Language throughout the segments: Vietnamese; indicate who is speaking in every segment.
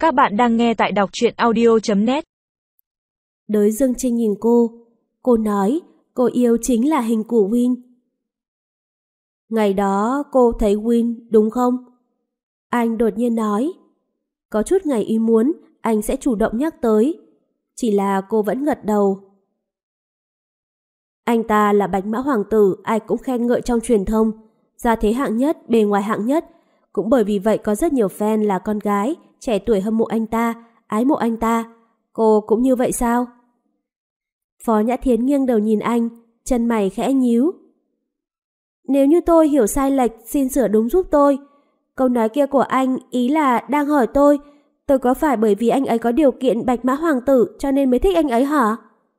Speaker 1: Các bạn đang nghe tại đọc truyện audio.net.
Speaker 2: Đới Dương Trinh nhìn cô nói cô yêu chính là hình của Win. Ngày đó cô thấy Win đúng không? Anh đột nhiên nói. Có chút ngày ý muốn anh sẽ chủ động nhắc tới. Chỉ là cô vẫn gật đầu. Anh ta là bạch mã hoàng tử, ai cũng khen ngợi trong truyền thông. Gia thế hạng nhất, bề ngoài hạng nhất. Cũng bởi vì vậy có rất nhiều fan là con gái, trẻ tuổi hâm mộ anh ta, ái mộ anh ta. Cô cũng như vậy sao? Phó Nhã Thiến nghiêng đầu nhìn anh, chân mày khẽ nhíu. Nếu như tôi hiểu sai lệch, xin sửa đúng giúp tôi. Câu nói kia của anh ý là đang hỏi tôi có phải bởi vì anh ấy có điều kiện bạch mã hoàng tử cho nên mới thích anh ấy hả?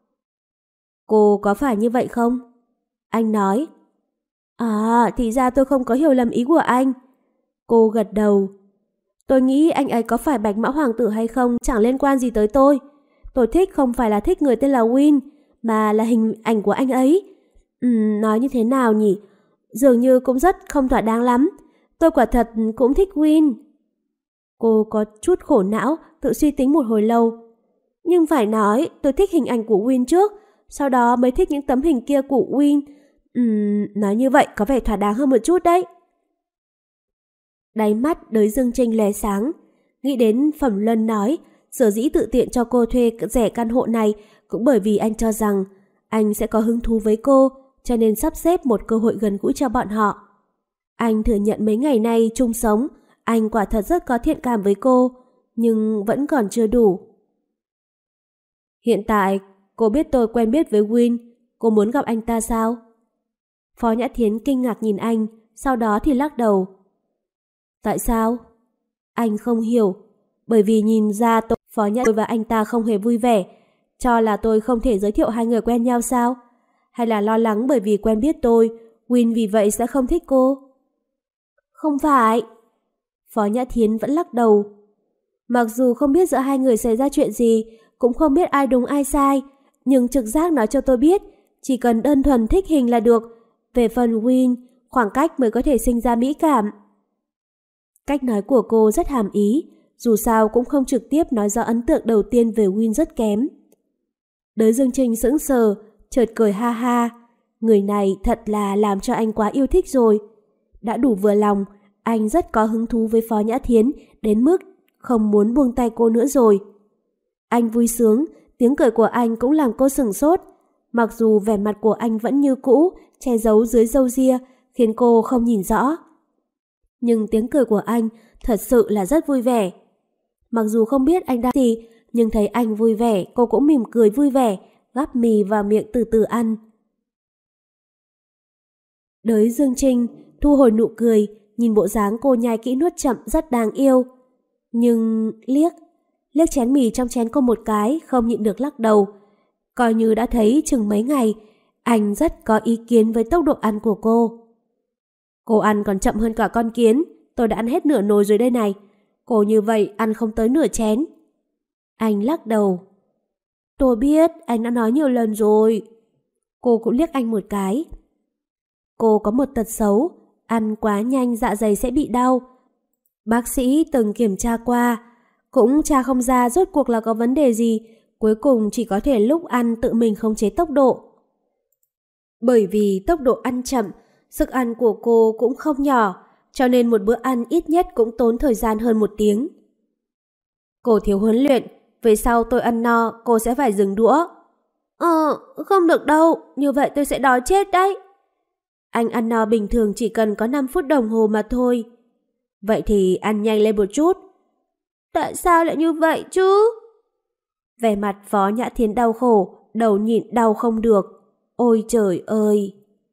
Speaker 2: Cô có phải như vậy không? Anh nói. À, thì ra tôi không có hiểu lầm ý của anh. Cô gật đầu. Tôi nghĩ anh ấy có phải bạch mã hoàng tử hay không chẳng liên quan gì tới tôi. Tôi thích không phải là thích người tên là Win, mà là hình ảnh của anh ấy. Nói như thế nào nhỉ? Dường như cũng rất không thỏa đáng lắm. Tôi quả thật cũng thích Win. Cô có chút khổ não, tự suy tính một hồi lâu. Nhưng phải nói, tôi thích hình ảnh của Win trước, sau đó mới thích những tấm hình kia của Win. Nói như vậy có vẻ thỏa đáng hơn một chút đấy. Đáy mắt Đới Dương Trinh lóe sáng, nghĩ đến Phẩm Luân nói sở dĩ tự tiện cho cô thuê rẻ căn hộ này cũng bởi vì anh cho rằng anh sẽ có hứng thú với cô, cho nên sắp xếp một cơ hội gần gũi cho bọn họ. Anh thừa nhận mấy ngày nay chung sống, anh quả thật rất có thiện cảm với cô, nhưng vẫn còn chưa đủ. Hiện tại, cô biết tôi quen biết với Win, cô muốn gặp anh ta sao? Phó Nhã Thiến kinh ngạc nhìn anh, sau đó thì lắc đầu. Tại sao? Anh không hiểu, bởi vì nhìn ra Phó Nhã và anh ta không hề vui vẻ, cho là tôi không thể giới thiệu hai người quen nhau sao? Hay là lo lắng bởi vì quen biết tôi, Win vì vậy sẽ không thích cô? Không phải. Phó Nhã Thiến vẫn lắc đầu. Mặc dù không biết giữa hai người xảy ra chuyện gì, cũng không biết ai đúng ai sai, nhưng trực giác nói cho tôi biết, chỉ cần đơn thuần thích hình là được. Về phần Win, khoảng cách mới có thể sinh ra mỹ cảm. Cách nói của cô rất hàm ý, dù sao cũng không trực tiếp nói rõ ấn tượng đầu tiên về Win rất kém. Đới Dương Trinh sững sờ, chợt cười ha ha. Người này thật là làm cho anh quá yêu thích rồi. Đã đủ vừa lòng, anh rất có hứng thú với Phó Nhã Thiến đến mức không muốn buông tay cô nữa rồi. Anh vui sướng, tiếng cười của anh cũng làm cô sửng sốt. Mặc dù vẻ mặt của anh vẫn như cũ, che giấu dưới râu ria, khiến cô không nhìn rõ. Nhưng tiếng cười của anh thật sự là rất vui vẻ. Mặc dù không biết anh đang gì, nhưng thấy anh vui vẻ, cô cũng mỉm cười vui vẻ, gắp mì vào miệng từ từ ăn. Đới Dương Trinh thu hồi nụ cười, nhìn bộ dáng cô nhai kỹ nuốt chậm rất đáng yêu. Nhưng liếc chén mì trong chén cô một cái, không nhịn được lắc đầu. Coi như đã thấy chừng mấy ngày, anh rất có ý kiến với tốc độ ăn của cô. Cô ăn còn chậm hơn cả con kiến, tôi đã ăn hết nửa nồi rồi đây này. Cô như vậy ăn không tới nửa chén. Anh lắc đầu. Tôi biết, anh đã nói nhiều lần rồi. Cô cũng liếc anh một cái. Cô có một tật xấu, ăn quá nhanh dạ dày sẽ bị đau. Bác sĩ từng kiểm tra qua, cũng tra không ra rốt cuộc là có vấn đề gì, cuối cùng chỉ có thể lúc ăn tự mình khống chế tốc độ. Bởi vì tốc độ ăn chậm, sức ăn của cô cũng không nhỏ, cho nên một bữa ăn ít nhất cũng tốn thời gian hơn 1 tiếng. Cô thiếu huấn luyện, về sau tôi ăn no, cô sẽ phải dừng đũa. Không được đâu, như vậy tôi sẽ đói chết đấy. Anh ăn no bình thường chỉ cần có 5 phút đồng hồ mà thôi. Vậy thì ăn nhanh lên một chút. Tại sao lại như vậy chứ? Vẻ mặt Phó Nhã Thiến đau khổ, đầu nhịn đau không được. Ôi trời ơi!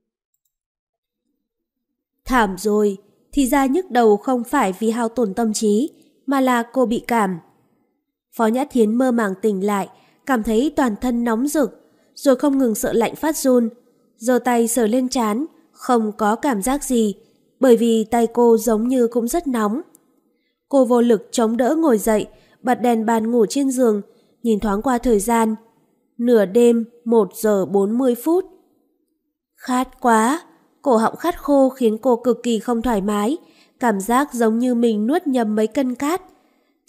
Speaker 2: Thảm rồi, thì ra nhức đầu không phải vì hao tổn tâm trí, mà là cô bị cảm. Phó Nhã Thiến mơ màng tỉnh lại, cảm thấy toàn thân nóng rực, rồi không ngừng sợ lạnh phát run. Giơ tay sờ lên trán, không có cảm giác gì, bởi vì tay cô giống như cũng rất nóng. Cô vô lực chống đỡ ngồi dậy, bật đèn bàn ngủ trên giường, nhìn thoáng qua thời gian. Nửa đêm, 1 giờ 40 phút. Khát quá, cổ họng khát khô khiến cô cực kỳ không thoải mái, cảm giác giống như mình nuốt nhầm mấy cân cát.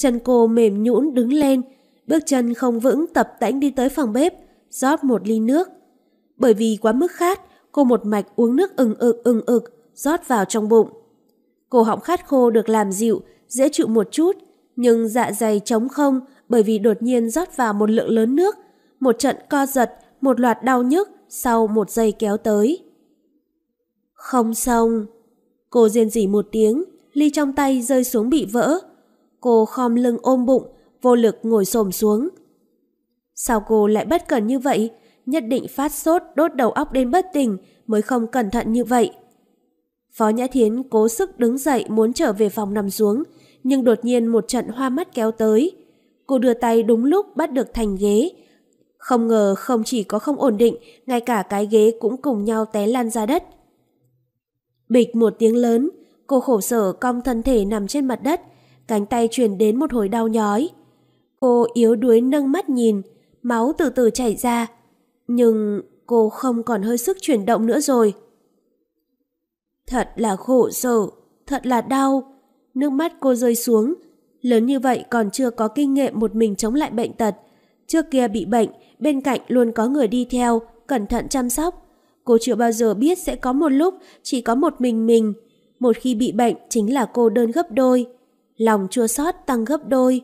Speaker 2: Chân cô mềm nhũn đứng lên, bước chân không vững tập tễnh đi tới phòng bếp, rót một ly nước. Bởi vì quá mức khát, cô một mạch uống nước ừng ực, rót vào trong bụng. Cổ họng khát khô được làm dịu, dễ chịu một chút, nhưng dạ dày trống không bởi vì đột nhiên rót vào một lượng lớn nước, một trận co giật, một loạt đau nhức sau một giây kéo tới. Không xong. Cô rên rỉ một tiếng, ly trong tay rơi xuống bị vỡ. Cô khom lưng ôm bụng, vô lực ngồi xổm xuống. Sao cô lại bất cẩn như vậy? Nhất định phát sốt đốt đầu óc đến bất tỉnh mới không cẩn thận như vậy. Phó Nhã Thiến cố sức đứng dậy muốn trở về phòng nằm xuống, nhưng đột nhiên một trận hoa mắt kéo tới. Cô đưa tay đúng lúc bắt được thành ghế. Không ngờ không chỉ có không ổn định, ngay cả cái ghế cũng cùng nhau té lăn ra đất. Bịch một tiếng lớn, cô khổ sở cong thân thể nằm trên mặt đất, cánh tay truyền đến một hồi đau nhói. Cô yếu đuối nâng mắt nhìn, máu từ từ chảy ra, nhưng cô không còn hơi sức chuyển động nữa rồi. Thật là khổ sở, thật là đau. Nước mắt cô rơi xuống. Lớn như vậy còn chưa có kinh nghiệm một mình chống lại bệnh tật. Trước kia bị bệnh, bên cạnh luôn có người đi theo, cẩn thận chăm sóc. Cô chưa bao giờ biết sẽ có một lúc chỉ có một mình. Một khi bị bệnh chính là cô đơn gấp đôi. Lòng chua xót tăng gấp đôi.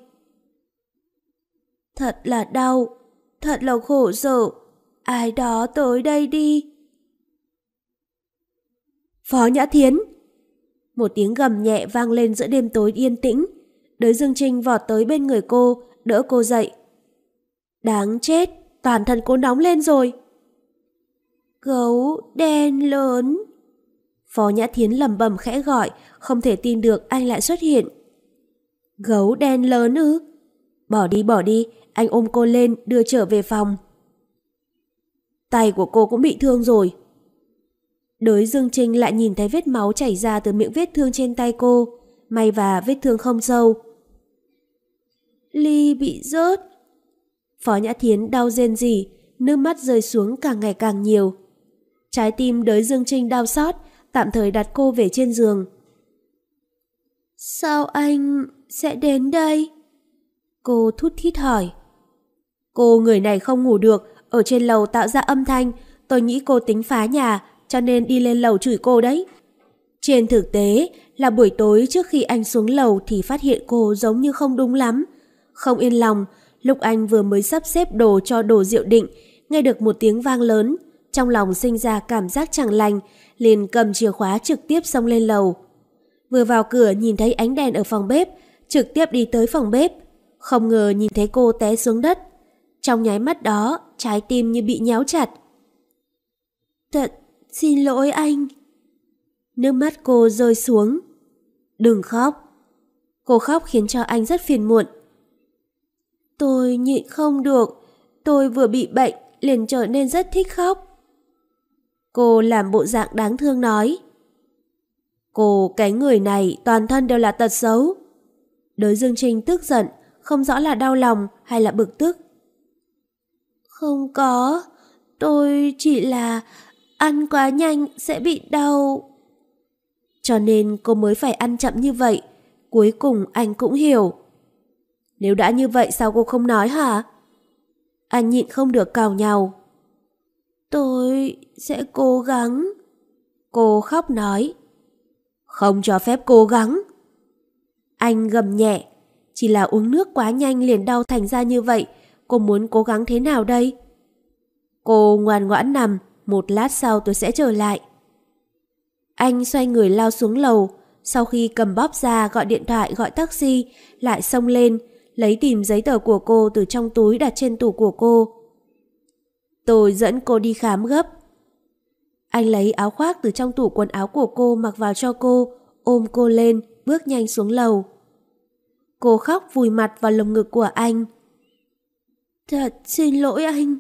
Speaker 2: Thật là đau, thật là khổ sở. Ai đó tới đây đi. Phó Nhã Thiến. Một tiếng gầm nhẹ vang lên giữa đêm tối yên tĩnh. Đới Dương Trinh vọt tới bên người cô, đỡ cô dậy. Đáng chết, toàn thân cô nóng lên rồi. Gấu đen lớn. Phó Nhã Thiến lẩm bẩm khẽ gọi, không thể tin được anh lại xuất hiện. Gấu đen lớn ư? Bỏ đi, anh ôm cô lên đưa trở về phòng. Tay của cô cũng bị thương rồi. Đới Dương Trinh lại nhìn thấy vết máu chảy ra từ miệng vết thương trên tay cô, may và vết thương không sâu. Ly bị rớt. Phó Nhã Thiến đau rên rỉ, nước mắt rơi xuống càng ngày càng nhiều. Trái tim Đới Dương Trinh đau xót, tạm thời đặt cô về trên giường. Sao anh sẽ đến đây? Cô thút thít hỏi. Cô người này không ngủ được, ở trên lầu tạo ra âm thanh, tôi nghĩ cô tính phá nhà, cho nên đi lên lầu chửi cô đấy. Trên thực tế là buổi tối trước khi anh xuống lầu thì phát hiện cô giống như không đúng lắm. Không yên lòng, lúc anh vừa mới sắp xếp đồ cho đồ Diệu Định, nghe được một tiếng vang lớn, trong lòng sinh ra cảm giác chẳng lành, liền cầm chìa khóa trực tiếp xông lên lầu. Vừa vào cửa nhìn thấy ánh đèn ở phòng bếp, trực tiếp đi tới phòng bếp, không ngờ nhìn thấy cô té xuống đất. Trong nháy mắt đó, trái tim như bị nhéo chặt. Thật xin lỗi anh. Nước mắt cô rơi xuống. Đừng khóc. Cô khóc khiến cho anh rất phiền muộn. Tôi nhịn không được, tôi vừa bị bệnh liền trở nên rất thích khóc. Cô làm bộ dạng đáng thương nói. Cô cái người này toàn thân đều là tật xấu. Đới Dương Trinh tức giận, không rõ là đau lòng hay là bực tức. Không có, tôi chỉ là ăn quá nhanh sẽ bị đau. Cho nên cô mới phải ăn chậm như vậy. Cuối cùng anh cũng hiểu. Nếu đã như vậy sao cô không nói hả? Anh nhịn không được cào nhàu. Tôi sẽ cố gắng. Cô khóc nói. Không cho phép cố gắng. Anh gầm nhẹ. Chỉ là uống nước quá nhanh liền đau thành ra như vậy. Cô muốn cố gắng thế nào đây? Cô ngoan ngoãn nằm. Một lát sau tôi sẽ trở lại. Anh xoay người lao xuống lầu. Sau khi cầm bóp ra gọi điện thoại gọi taxi, lại xông lên, lấy tìm giấy tờ của cô từ trong túi đặt trên tủ của cô. Tôi dẫn cô đi khám gấp. Anh lấy áo khoác từ trong tủ quần áo của cô mặc vào cho cô, ôm cô lên, bước nhanh xuống lầu. Cô khóc vùi mặt vào lồng ngực của anh. Thật xin lỗi anh.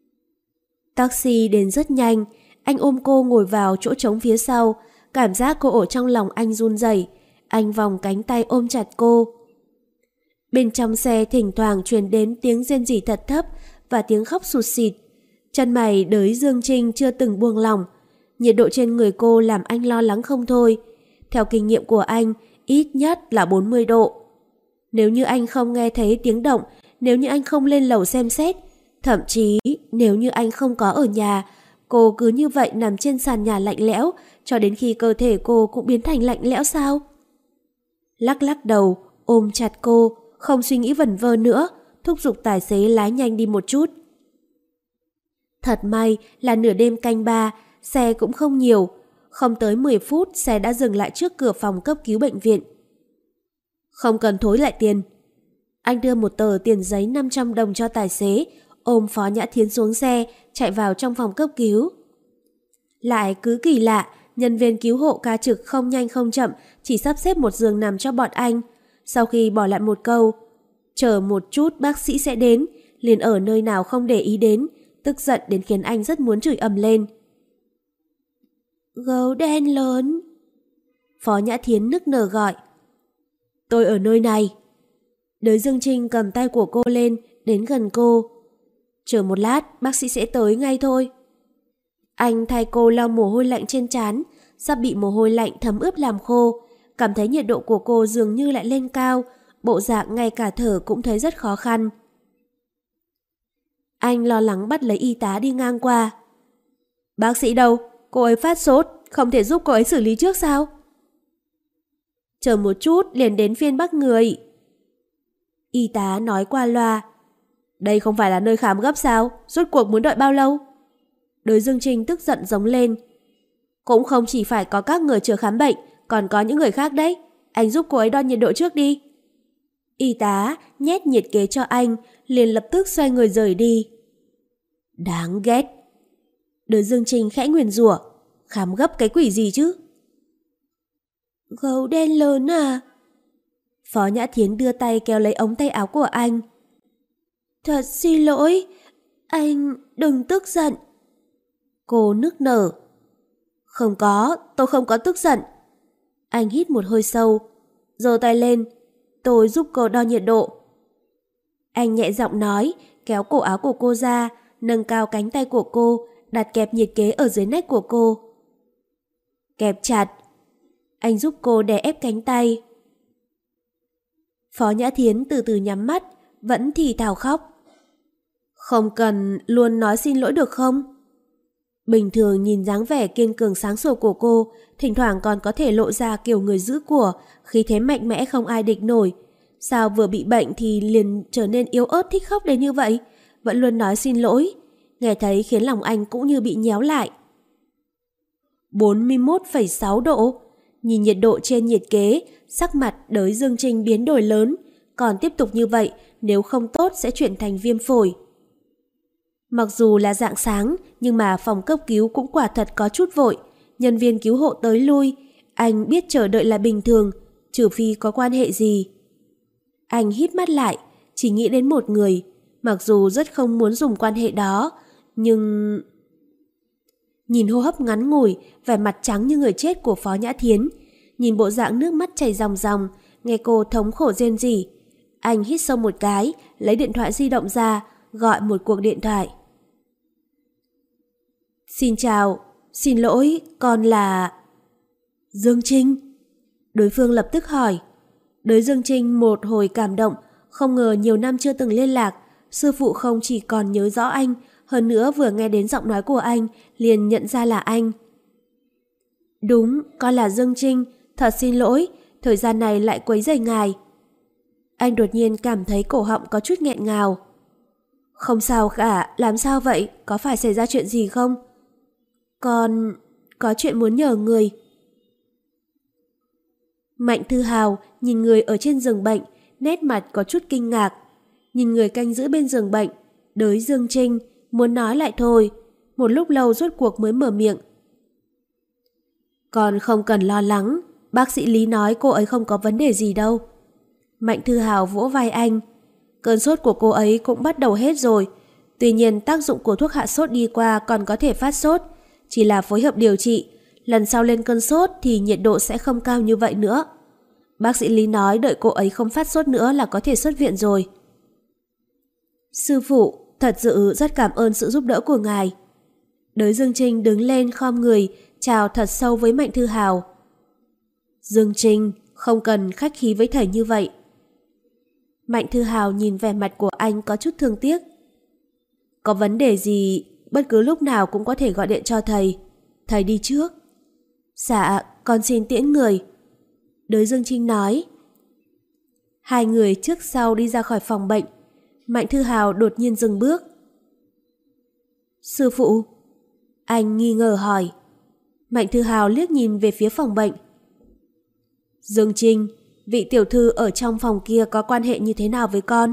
Speaker 2: Taxi đến rất nhanh, anh ôm cô ngồi vào chỗ trống phía sau, cảm giác cô ở trong lòng anh run rẩy. Anh vòng cánh tay ôm chặt cô. Bên trong xe thỉnh thoảng truyền đến tiếng rên rỉ thật thấp và tiếng khóc sụt sịt. Chân mày Đới Dương Trinh chưa từng buông lỏng. Nhiệt độ trên người cô làm anh lo lắng không thôi. Theo kinh nghiệm của anh, ít nhất là 40 độ. Nếu như anh không nghe thấy tiếng động, nếu như anh không lên lầu xem xét, thậm chí nếu như anh không có ở nhà, cô cứ như vậy nằm trên sàn nhà lạnh lẽo cho đến khi cơ thể cô cũng biến thành lạnh lẽo sao? Lắc lắc đầu, ôm chặt cô, không suy nghĩ vẩn vơ nữa, thúc giục tài xế lái nhanh đi một chút. Thật may là nửa đêm canh 3, xe cũng không nhiều. Không tới 10 phút xe đã dừng lại trước cửa phòng cấp cứu bệnh viện. Không cần thối lại tiền. Anh đưa một tờ tiền giấy 500 đồng cho tài xế, ôm Phó Nhã Thiến xuống xe, chạy vào trong phòng cấp cứu. Lại cứ kỳ lạ, nhân viên cứu hộ ca trực không nhanh không chậm, chỉ sắp xếp một giường nằm cho bọn anh. Sau khi bỏ lại một câu, chờ một chút bác sĩ sẽ đến, liền ở nơi nào không để ý đến, tức giận đến khiến anh rất muốn chửi ầm lên. Gấu đen lớn. Phó Nhã Thiến nức nở gọi. Tôi ở nơi này. Đới Dương Trinh cầm tay của cô lên, đến gần cô. Chờ một lát, bác sĩ sẽ tới ngay thôi. Anh thay cô lau mồ hôi lạnh trên trán, sắp bị mồ hôi lạnh thấm ướt làm khô, cảm thấy nhiệt độ của cô dường như lại lên cao, bộ dạng ngay cả thở cũng thấy rất khó khăn. Anh lo lắng bắt lấy y tá đi ngang qua. Bác sĩ đâu? Cô ấy phát sốt, không thể giúp cô ấy xử lý trước sao? Chờ một chút liền đến phiên bác người. Y tá nói qua loa. Đây không phải là nơi khám gấp sao? Rốt cuộc muốn đợi bao lâu? Đới Dương Trinh tức giận giống lên. Cũng không chỉ phải có các người chờ khám bệnh, còn có những người khác đấy. Anh giúp cô ấy đo nhiệt độ trước đi. Y tá nhét nhiệt kế cho anh, liền lập tức xoay người rời đi. Đáng ghét. Đới Dương Trinh khẽ nguyền rủa. Khám gấp cái quỷ gì chứ? Gấu đen lớn à? Phó Nhã Thiến đưa tay kéo lấy ống tay áo của anh. Thật xin lỗi, anh đừng tức giận. Cô nức nở. Không có, tôi không có tức giận. Anh hít một hơi sâu, giơ tay lên. Tôi giúp cô đo nhiệt độ. Anh nhẹ giọng nói, kéo cổ áo của cô ra, nâng cao cánh tay của cô, đặt kẹp nhiệt kế ở dưới nách của cô. Kẹp chặt. Anh giúp cô đè ép cánh tay. Phó Nhã Thiến từ từ nhắm mắt, vẫn thì thào khóc. Không cần luôn nói xin lỗi được không? Bình thường nhìn dáng vẻ kiên cường sáng sủa của cô, thỉnh thoảng còn có thể lộ ra kiểu người giữ của, khí thế mạnh mẽ không ai địch nổi. Sao vừa bị bệnh thì liền trở nên yếu ớt thích khóc đến như vậy? Vẫn luôn nói xin lỗi. Nghe thấy khiến lòng anh cũng như bị nhéo lại. 41,6 độ. Nhìn nhiệt độ trên nhiệt kế, sắc mặt Đới Dương Trinh biến đổi lớn. Còn tiếp tục như vậy, nếu không tốt sẽ chuyển thành viêm phổi. Mặc dù là rạng sáng, nhưng mà phòng cấp cứu cũng quả thật có chút vội. Nhân viên cứu hộ tới lui. Anh biết chờ đợi là bình thường, trừ phi có quan hệ gì. Anh híp mắt lại, chỉ nghĩ đến một người. Mặc dù rất không muốn dùng quan hệ đó, nhưng... Nhìn hô hấp ngắn ngủi, vẻ mặt trắng như người chết của Phó Nhã Thiến, nhìn bộ dạng nước mắt chảy ròng ròng, nghe cô thống khổ rên rỉ. Anh hít sâu một cái, lấy điện thoại di động ra, gọi một cuộc điện thoại. Xin chào, xin lỗi, con là... Dương Trinh. Đối phương lập tức hỏi. Đới Dương Trinh một hồi cảm động, không ngờ nhiều năm chưa từng liên lạc, sư phụ không chỉ còn nhớ rõ anh, hơn nữa vừa nghe đến giọng nói của anh, liền nhận ra là anh. Đúng, con là Dương Trinh, thật xin lỗi, thời gian này lại quấy rầy ngài. Anh đột nhiên cảm thấy cổ họng có chút nghẹn ngào. Không sao cả, làm sao vậy, có phải xảy ra chuyện gì không? Con có chuyện muốn nhờ người. Mạnh Thư Hào nhìn người ở trên giường bệnh, nét mặt có chút kinh ngạc. Nhìn người canh giữ bên giường bệnh, Đới Dương Trinh, muốn nói lại thôi. Một lúc lâu rốt cuộc mới mở miệng. Con không cần lo lắng, bác sĩ Lý nói cô ấy không có vấn đề gì đâu. Mạnh Thư Hào vỗ vai anh. Cơn sốt của cô ấy cũng bắt đầu hết rồi. Tuy nhiên tác dụng của thuốc hạ sốt đi qua còn có thể phát sốt. Chỉ là phối hợp điều trị. Lần sau lên cơn sốt thì nhiệt độ sẽ không cao như vậy nữa. Bác sĩ Lý nói đợi cô ấy không phát sốt nữa là có thể xuất viện rồi. Sư phụ, thật sự rất cảm ơn sự giúp đỡ của ngài. Đới Dương Trinh đứng lên khom người, chào thật sâu với Mạnh Thư Hào. Dương Trinh, không cần khách khí với thầy như vậy. Mạnh Thư Hào nhìn vẻ mặt của anh có chút thương tiếc. Có vấn đề gì, bất cứ lúc nào cũng có thể gọi điện cho thầy. Thầy đi trước. Dạ, con xin tiễn người. Đới Dương Trinh nói. Hai người trước sau đi ra khỏi phòng bệnh. Mạnh Thư Hào đột nhiên dừng bước. Sư phụ? Anh nghi ngờ hỏi. Mạnh Thư Hào liếc nhìn về phía phòng bệnh. Dương Trinh, vị tiểu thư ở trong phòng kia có quan hệ như thế nào với con?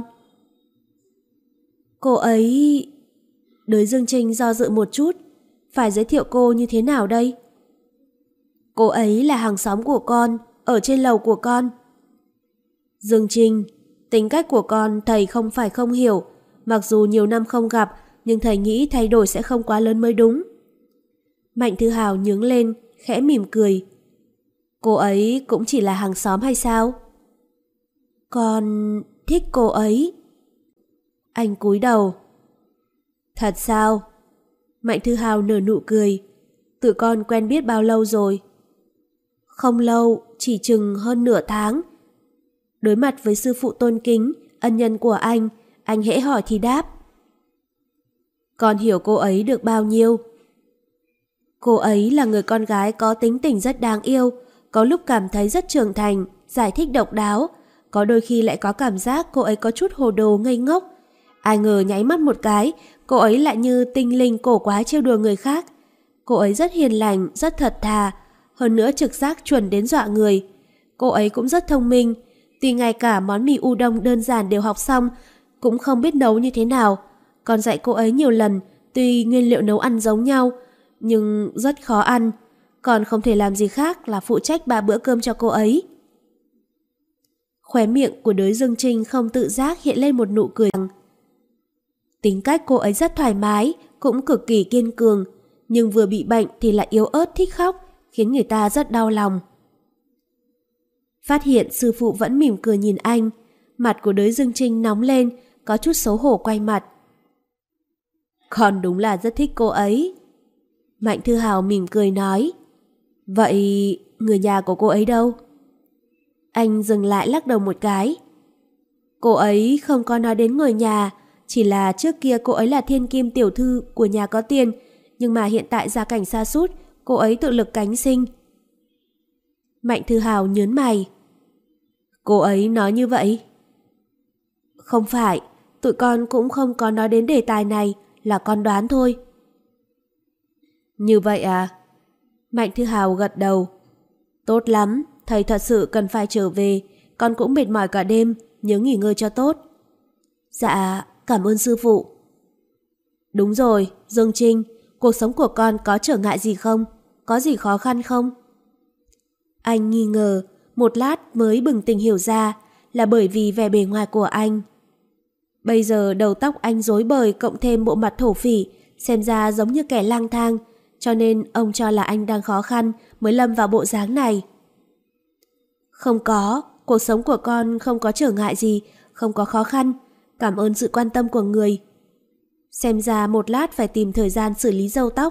Speaker 2: Cô ấy... Đới Dương Trinh do dự một chút. Phải giới thiệu cô như thế nào đây? Cô ấy là hàng xóm của con, ở trên lầu của con. Dương Trinh, tính cách của con thầy không phải không hiểu. Mặc dù nhiều năm không gặp, nhưng thầy nghĩ thay đổi sẽ không quá lớn mới đúng. Mạnh Thư Hào nhướng lên, khẽ mỉm cười. Cô ấy cũng chỉ là hàng xóm hay sao? Con thích cô ấy. Anh cúi đầu. Thật sao? Mạnh Thư Hào nở nụ cười. Tụi con quen biết bao lâu rồi? Không lâu, chỉ chừng hơn nửa tháng. Đối mặt với sư phụ tôn kính, ân nhân của anh hễ hỏi thì đáp. Con hiểu cô ấy được bao nhiêu? Cô ấy là người con gái có tính tình rất đáng yêu, có lúc cảm thấy rất trưởng thành, giải thích độc đáo, có đôi khi lại có cảm giác cô ấy có chút hồ đồ ngây ngốc. Ai ngờ nháy mắt một cái, cô ấy lại như tinh linh cổ quái trêu đùa người khác. Cô ấy rất hiền lành, rất thật thà, hơn nữa trực giác chuẩn đến dọa người. Cô ấy cũng rất thông minh, tuy ngay cả món mì udon đơn giản đều học xong, cũng không biết nấu như thế nào. Còn dạy cô ấy nhiều lần, tuy nguyên liệu nấu ăn giống nhau, nhưng rất khó ăn. Còn không thể làm gì khác là phụ trách 3 bữa cơm cho cô ấy. Khóe miệng của Đới Dương Trinh không tự giác hiện lên một nụ cười. Tính cách cô ấy rất thoải mái, cũng cực kỳ kiên cường, nhưng vừa bị bệnh thì lại yếu ớt thích khóc, khiến người ta rất đau lòng. Phát hiện sư phụ vẫn mỉm cười nhìn anh, mặt của Đới Dương Trinh nóng lên, có chút xấu hổ quay mặt. Con đúng là rất thích cô ấy. Mạnh Thư Hào mỉm cười nói. Vậy người nhà của cô ấy đâu? Anh dừng lại lắc đầu một cái. Cô ấy không có nói đến người nhà, chỉ là trước kia cô ấy là thiên kim tiểu thư của nhà có tiền, nhưng mà hiện tại gia cảnh sa sút, cô ấy tự lực cánh sinh. Mạnh Thư Hào nhớn mày. Cô ấy nói như vậy? Không phải, tụi con cũng không có nói đến đề tài này, là con đoán thôi. Như vậy à? Mạnh Thư Hào gật đầu. Tốt lắm, thầy thật sự cần phải trở về, con cũng mệt mỏi cả đêm, nhớ nghỉ ngơi cho tốt. Dạ, cảm ơn sư phụ. Đúng rồi, Dương Trinh, cuộc sống của con có trở ngại gì không? Có gì khó khăn không? Anh nghi ngờ, một lát mới bừng tỉnh hiểu ra là bởi vì vẻ bề ngoài của anh. Bây giờ đầu tóc anh rối bời cộng thêm bộ mặt thổ phỉ, xem ra giống như kẻ lang thang, cho nên ông cho là anh đang khó khăn mới lâm vào bộ dáng này. Không có, cuộc sống của con không có trở ngại gì, không có khó khăn. Cảm ơn sự quan tâm của người. Xem ra một lát phải tìm thời gian xử lý râu tóc.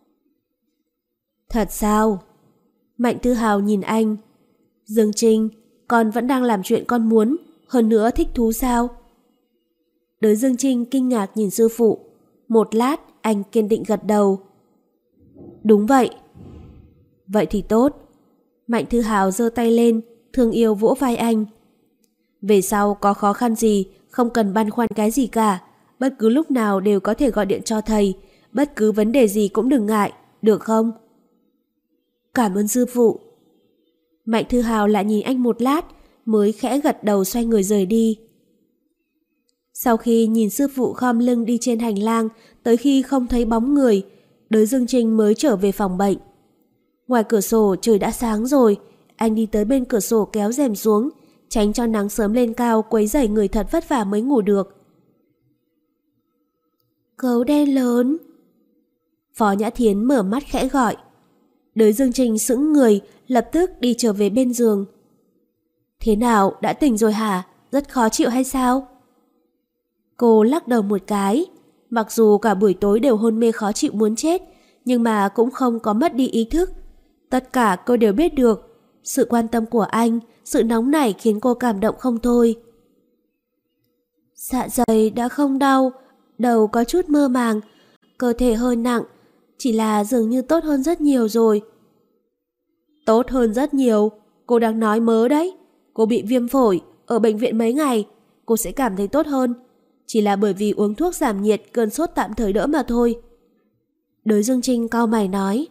Speaker 2: Thật sao? Mạnh Thư Hào nhìn anh. Dương Trinh, con vẫn đang làm chuyện con muốn, hơn nữa thích thú sao? Đới Dương Trinh kinh ngạc nhìn sư phụ. Một lát, anh kiên định gật đầu. Đúng vậy. Vậy thì tốt. Mạnh Thư Hào giơ tay lên, thương yêu vỗ vai anh. Về sau có khó khăn gì, không cần băn khoăn cái gì cả. Bất cứ lúc nào đều có thể gọi điện cho thầy. Bất cứ vấn đề gì cũng đừng ngại, được không? Cảm ơn sư phụ. Mạnh Thư Hào lại nhìn anh một lát, mới khẽ gật đầu xoay người rời đi. Sau khi nhìn sư phụ khom lưng đi trên hành lang, tới khi không thấy bóng người, Đới Dương Trinh mới trở về phòng bệnh. Ngoài cửa sổ trời đã sáng rồi, anh đi tới bên cửa sổ kéo rèm xuống, tránh cho nắng sớm lên cao quấy rầy người thật vất vả mới ngủ được. Gấu đen lớn. Phó Nhã Thiến mở mắt khẽ gọi. Đới Dương Trinh sững người, lập tức đi trở về bên giường. Thế nào, đã tỉnh rồi hả? Rất khó chịu hay sao? Cô lắc đầu một cái. Mặc dù cả buổi tối đều hôn mê khó chịu muốn chết, nhưng mà cũng không có mất đi ý thức. Tất cả cô đều biết được. Sự quan tâm của anh, sự nóng nảy khiến cô cảm động không thôi. Dạ dày đã không đau, đầu có chút mơ màng, cơ thể hơi nặng, chỉ là dường như tốt hơn rất nhiều rồi. Tốt hơn rất nhiều? Cô đang nói mớ đấy. Cô bị viêm phổi, ở bệnh viện mấy ngày, cô sẽ cảm thấy tốt hơn. Chỉ là bởi vì uống thuốc giảm nhiệt, cơn sốt tạm thời đỡ mà thôi. Đới Dương Trinh cau mày nói.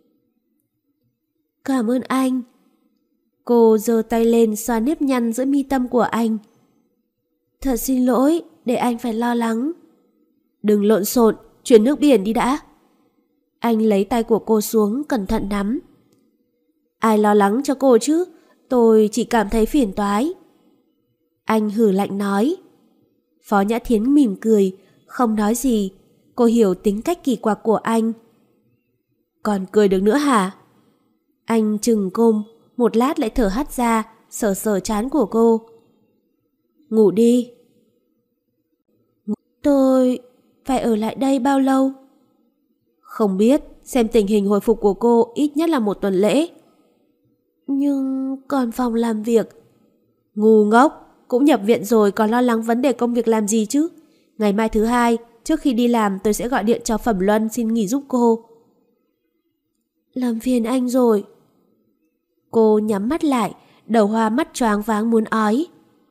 Speaker 2: Cảm ơn anh. Cô giơ tay lên xoa nếp nhăn giữa mi tâm của anh. Thật xin lỗi, để anh phải lo lắng. Đừng lộn xộn, chuyển nước biển đi đã. Anh lấy tay của cô xuống, cẩn thận nắm. Ai lo lắng cho cô chứ, tôi chỉ cảm thấy phiền toái. Anh hử lạnh nói. Phó Nhã Thiến mỉm cười, không nói gì. Cô hiểu tính cách kỳ quặc của anh. Còn cười được nữa hả? Anh trừng côm, một lát lại thở hắt ra, sờ sờ trán của cô. Ngủ đi. Tôi phải ở lại đây bao lâu? Không biết, xem tình hình hồi phục của cô ít nhất là 1 tuần lễ. Nhưng còn phòng làm việc. Ngu ngốc, cũng nhập viện rồi còn lo lắng vấn đề công việc làm gì chứ. Ngày mai thứ 2, trước khi đi làm tôi sẽ gọi điện cho Phẩm Luân xin nghỉ giúp cô. Làm phiền anh rồi. Cô nhắm mắt lại, đầu hoa mắt choáng váng muốn ói.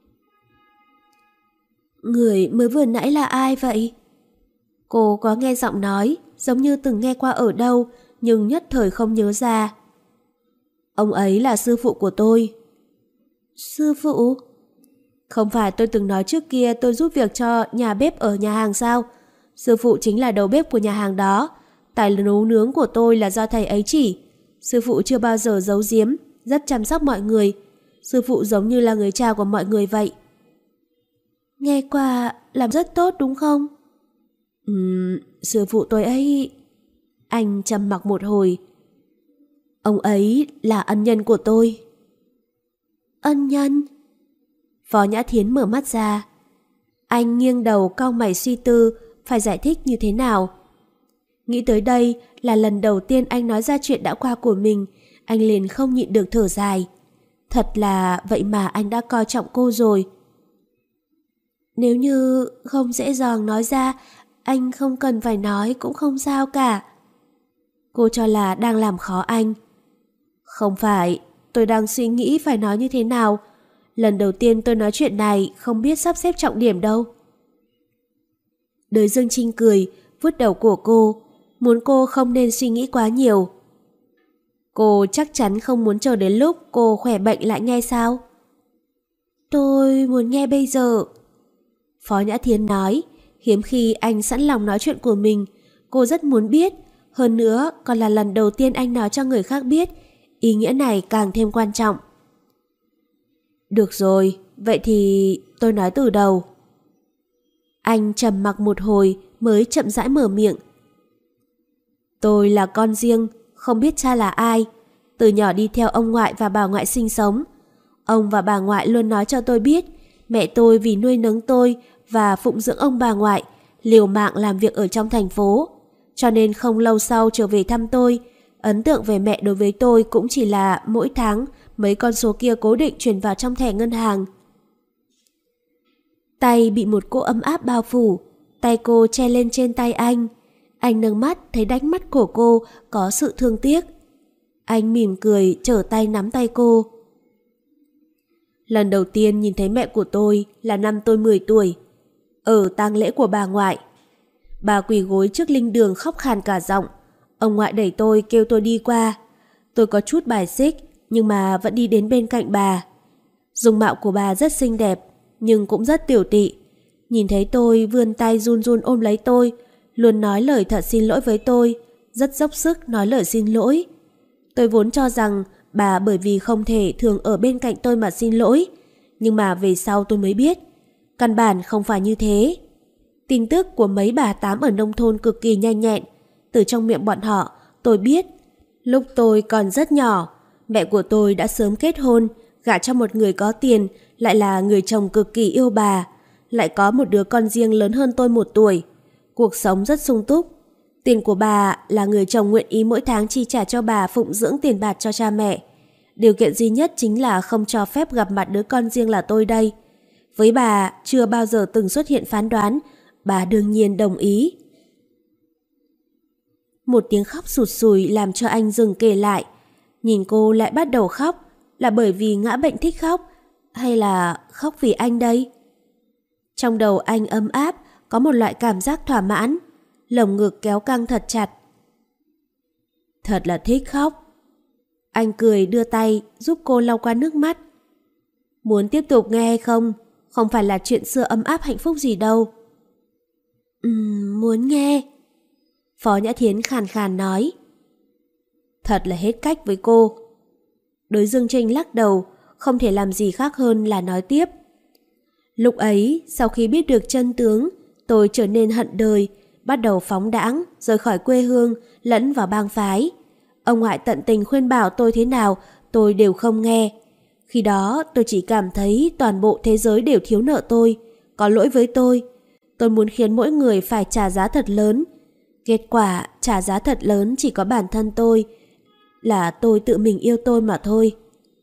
Speaker 2: Người mới vừa nãy là ai vậy? Cô có nghe giọng nói, giống như từng nghe qua ở đâu, nhưng nhất thời không nhớ ra. Ông ấy là sư phụ của tôi. Sư phụ? Không phải tôi từng nói trước kia tôi giúp việc cho nhà bếp ở nhà hàng sao? Sư phụ chính là đầu bếp của nhà hàng đó. Tài nấu nướng của tôi là do thầy ấy chỉ. Sư phụ chưa bao giờ giấu giếm, rất chăm sóc mọi người. Sư phụ giống như là người cha của mọi người vậy. Nghe qua làm rất tốt đúng không? Sư phụ tôi ấy... Anh trầm mặc một hồi. Ông ấy là ân nhân của tôi. Ân nhân? Phó Nhã Thiến mở mắt ra. Anh nghiêng đầu cau mày suy tư phải giải thích như thế nào. Nghĩ tới đây là lần đầu tiên anh nói ra chuyện đã qua của mình, anh liền không nhịn được thở dài. Thật là vậy mà anh đã coi trọng cô rồi. Nếu như không dễ dàng nói ra, anh không cần phải nói cũng không sao cả. Cô cho là đang làm khó anh. Không phải, tôi đang suy nghĩ phải nói như thế nào. Lần đầu tiên tôi nói chuyện này không biết sắp xếp trọng điểm đâu. Đới Dương Trinh cười, vuốt đầu của cô, muốn cô không nên suy nghĩ quá nhiều. Cô chắc chắn không muốn chờ đến lúc cô khỏe bệnh lại nghe sao? Tôi muốn nghe bây giờ. Phó Nhã Thiến nói, hiếm khi anh sẵn lòng nói chuyện của mình, cô rất muốn biết. Hơn nữa, còn là lần đầu tiên anh nói cho người khác biết, ý nghĩa này càng thêm quan trọng. Được rồi, vậy thì tôi nói từ đầu. Anh trầm mặc một hồi mới chậm rãi mở miệng. Tôi là con riêng, không biết cha là ai. Từ nhỏ đi theo ông ngoại và bà ngoại sinh sống. Ông và bà ngoại luôn nói cho tôi biết, mẹ tôi vì nuôi nấng tôi và phụng dưỡng ông bà ngoại, liều mạng làm việc ở trong thành phố. Cho nên không lâu sau trở về thăm tôi, ấn tượng về mẹ đối với tôi cũng chỉ là mỗi tháng mấy con số kia cố định chuyển vào trong thẻ ngân hàng. Tay bị một cỗ ấm áp bao phủ, tay cô che lên trên tay anh. Anh nâng mắt thấy đáy mắt của cô có sự thương tiếc. Anh mỉm cười trở tay nắm tay cô. Lần đầu tiên nhìn thấy mẹ của tôi là năm tôi 10 tuổi, ở tang lễ của bà ngoại. Bà quỳ gối trước linh đường khóc khàn cả giọng. Ông ngoại đẩy tôi kêu tôi đi qua. Tôi có chút bài xích nhưng mà vẫn đi đến bên cạnh bà. Dung mạo của bà rất xinh đẹp nhưng cũng rất tiểu tụy. Nhìn thấy tôi vươn tay run run ôm lấy tôi, luôn nói lời thật xin lỗi với tôi, rất dốc sức nói lời xin lỗi. Tôi vốn cho rằng bà bởi vì không thể thường ở bên cạnh tôi mà xin lỗi, nhưng mà về sau tôi mới biết, căn bản không phải như thế. Tin tức của mấy bà tám ở nông thôn cực kỳ nhanh nhẹn. Từ trong miệng bọn họ, tôi biết, lúc tôi còn rất nhỏ, mẹ của tôi đã sớm kết hôn, gả cho một người có tiền, lại là người chồng cực kỳ yêu bà, lại có một đứa con riêng lớn hơn tôi 1 tuổi. Cuộc sống rất sung túc. Tiền của bà là người chồng nguyện ý mỗi tháng chi trả cho bà phụng dưỡng tiền bạc cho cha mẹ. Điều kiện duy nhất chính là không cho phép gặp mặt đứa con riêng là tôi đây. Với bà chưa bao giờ từng xuất hiện phán đoán, bà đương nhiên đồng ý. Một tiếng khóc sụt sùi làm cho anh dừng kể lại. Nhìn cô lại bắt đầu khóc, là bởi vì ngã bệnh thích khóc, hay là khóc vì anh đây? Trong đầu anh ấm áp, có một loại cảm giác thỏa mãn, lồng ngực kéo căng thật chặt. Thật là thích khóc. Anh cười đưa tay giúp cô lau qua nước mắt. Muốn tiếp tục nghe hay không? Không phải là chuyện xưa ấm áp hạnh phúc gì đâu. Muốn nghe. Phó Nhã Thiến khàn khàn nói. Thật là hết cách với cô. Đối Dương Trinh lắc đầu, không thể làm gì khác hơn là nói tiếp. Lúc ấy, sau khi biết được chân tướng, tôi trở nên hận đời, bắt đầu phóng đãng, rời khỏi quê hương, lẫn vào bang phái. Ông ngoại tận tình khuyên bảo tôi thế nào, tôi đều không nghe. Khi đó, tôi chỉ cảm thấy toàn bộ thế giới đều thiếu nợ tôi, có lỗi với tôi. Tôi muốn khiến mỗi người phải trả giá thật lớn. Kết quả, trả giá thật lớn chỉ có bản thân tôi, là tôi tự mình yêu tôi mà thôi.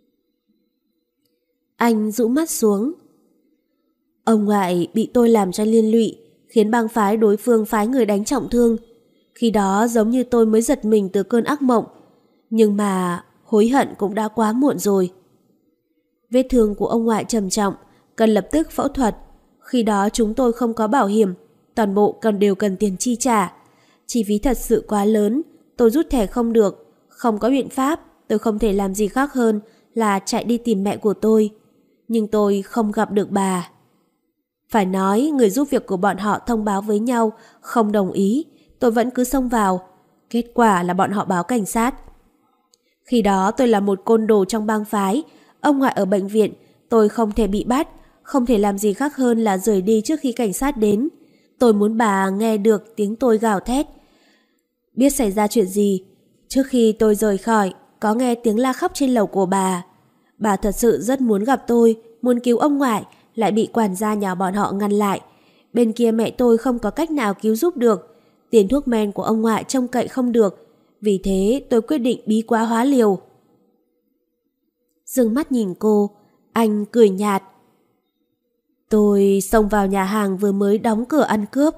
Speaker 2: Anh rũ mắt xuống. Ông ngoại bị tôi làm cho liên lụy, khiến bang phái đối phương phái người đánh trọng thương. Khi đó giống như tôi mới giật mình từ cơn ác mộng. Nhưng mà hối hận cũng đã quá muộn rồi. Vết thương của ông ngoại trầm trọng, cần lập tức phẫu thuật. Khi đó chúng tôi không có bảo hiểm, toàn bộ đều cần tiền chi trả. Chi phí thật sự quá lớn, tôi rút thẻ không được. Không có biện pháp, tôi không thể làm gì khác hơn là chạy đi tìm mẹ của tôi. Nhưng tôi không gặp được bà. Phải nói, người giúp việc của bọn họ thông báo với nhau, không đồng ý, tôi vẫn cứ xông vào. Kết quả là bọn họ báo cảnh sát. Khi đó tôi là một côn đồ trong bang phái, ông ngoại ở bệnh viện, tôi không thể bị bắt, không thể làm gì khác hơn là rời đi trước khi cảnh sát đến. Tôi muốn bà nghe được tiếng tôi gào thét. Biết xảy ra chuyện gì, trước khi tôi rời khỏi, có nghe tiếng la khóc trên lầu của bà. Bà thật sự rất muốn gặp tôi, muốn cứu ông ngoại, lại bị quản gia nhà bọn họ ngăn lại. Bên kia mẹ tôi không có cách nào cứu giúp được. Tiền thuốc men của ông ngoại trông cậy không được. Vì thế tôi quyết định bí quá hóa liều. Dừng mắt nhìn cô, anh cười nhạt. Tôi xông vào nhà hàng vừa mới đóng cửa ăn cướp.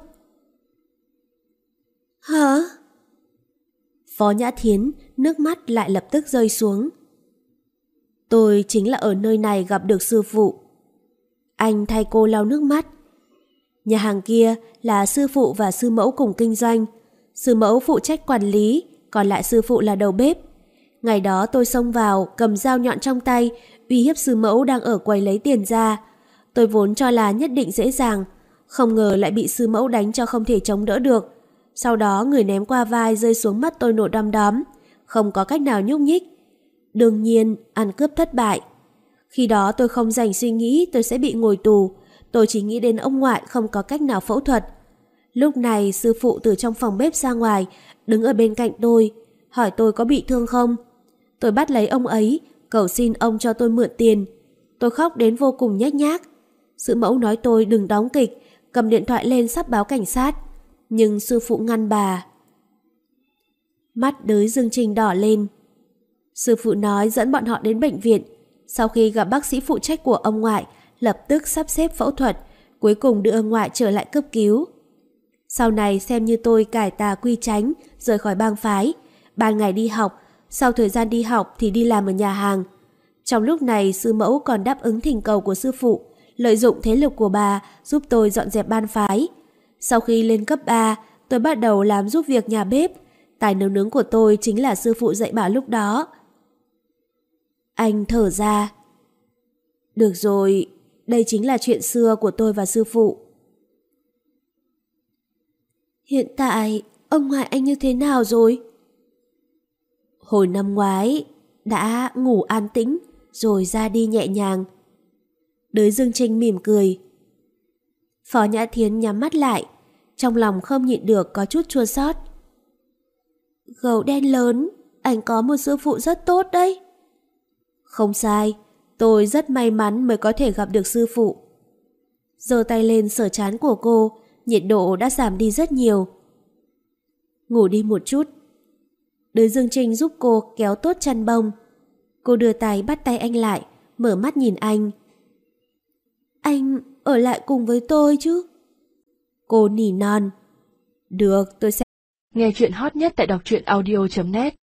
Speaker 2: Hả? Phó Nhã Thiến, nước mắt lại lập tức rơi xuống. Tôi chính là ở nơi này gặp được sư phụ. Anh thay cô lau nước mắt. Nhà hàng kia là sư phụ và sư mẫu cùng kinh doanh. Sư mẫu phụ trách quản lý, còn lại sư phụ là đầu bếp. Ngày đó tôi xông vào, cầm dao nhọn trong tay, uy hiếp sư mẫu đang ở quầy lấy tiền ra. Tôi vốn cho là nhất định dễ dàng, không ngờ lại bị sư mẫu đánh cho không thể chống đỡ được. Sau đó người ném qua vai rơi xuống mắt tôi nổ đom đóm, không có cách nào nhúc nhích. Đương nhiên, ăn cướp thất bại. Khi đó tôi không dành suy nghĩ tôi sẽ bị ngồi tù, tôi chỉ nghĩ đến ông ngoại không có cách nào phẫu thuật. Lúc này sư phụ từ trong phòng bếp ra ngoài, đứng ở bên cạnh tôi, hỏi tôi có bị thương không. Tôi bắt lấy ông ấy, cầu xin ông cho tôi mượn tiền. Tôi khóc đến vô cùng nhếch nhác. Sư mẫu nói tôi đừng đóng kịch, cầm điện thoại lên sắp báo cảnh sát. Nhưng sư phụ ngăn bà. Mắt đới Dương Trình đỏ lên. Sư phụ nói dẫn bọn họ đến bệnh viện. Sau khi gặp bác sĩ phụ trách của ông ngoại, lập tức sắp xếp phẫu thuật, cuối cùng đưa ông ngoại trở lại cấp cứu. Sau này xem như tôi cải tà quy chánh, rời khỏi bang phái. Ban ngày đi học, sau thời gian đi học thì đi làm ở nhà hàng. Trong lúc này sư mẫu còn đáp ứng thỉnh cầu của sư phụ, lợi dụng thế lực của bà giúp tôi dọn dẹp ban phái. Sau khi lên cấp 3, tôi bắt đầu làm giúp việc nhà bếp. Tài nấu nướng của tôi chính là sư phụ dạy bảo lúc đó. Anh thở ra. Được rồi, đây chính là chuyện xưa của tôi và sư phụ. Hiện tại, ông ngoại anh như thế nào rồi? Hồi năm ngoái, đã ngủ an tĩnh, rồi ra đi nhẹ nhàng. Đới Dương Trinh mỉm cười. Phó Nhã Thiến nhắm mắt lại, trong lòng không nhịn được có chút chua xót. Gấu đen lớn, anh có một sư phụ rất tốt đấy. Không sai, tôi rất may mắn mới có thể gặp được sư phụ. Giơ tay lên sờ trán của cô, nhiệt độ đã giảm đi rất nhiều. Ngủ đi một chút. Đới Dương Trinh giúp cô kéo tốt chăn bông. Cô đưa tay bắt tay anh lại, mở mắt nhìn anh. Anh ở lại cùng với tôi chứ? Cô nỉ non. Được, tôi sẽ...
Speaker 1: Nghe chuyện hot nhất tại đọc truyện audio.net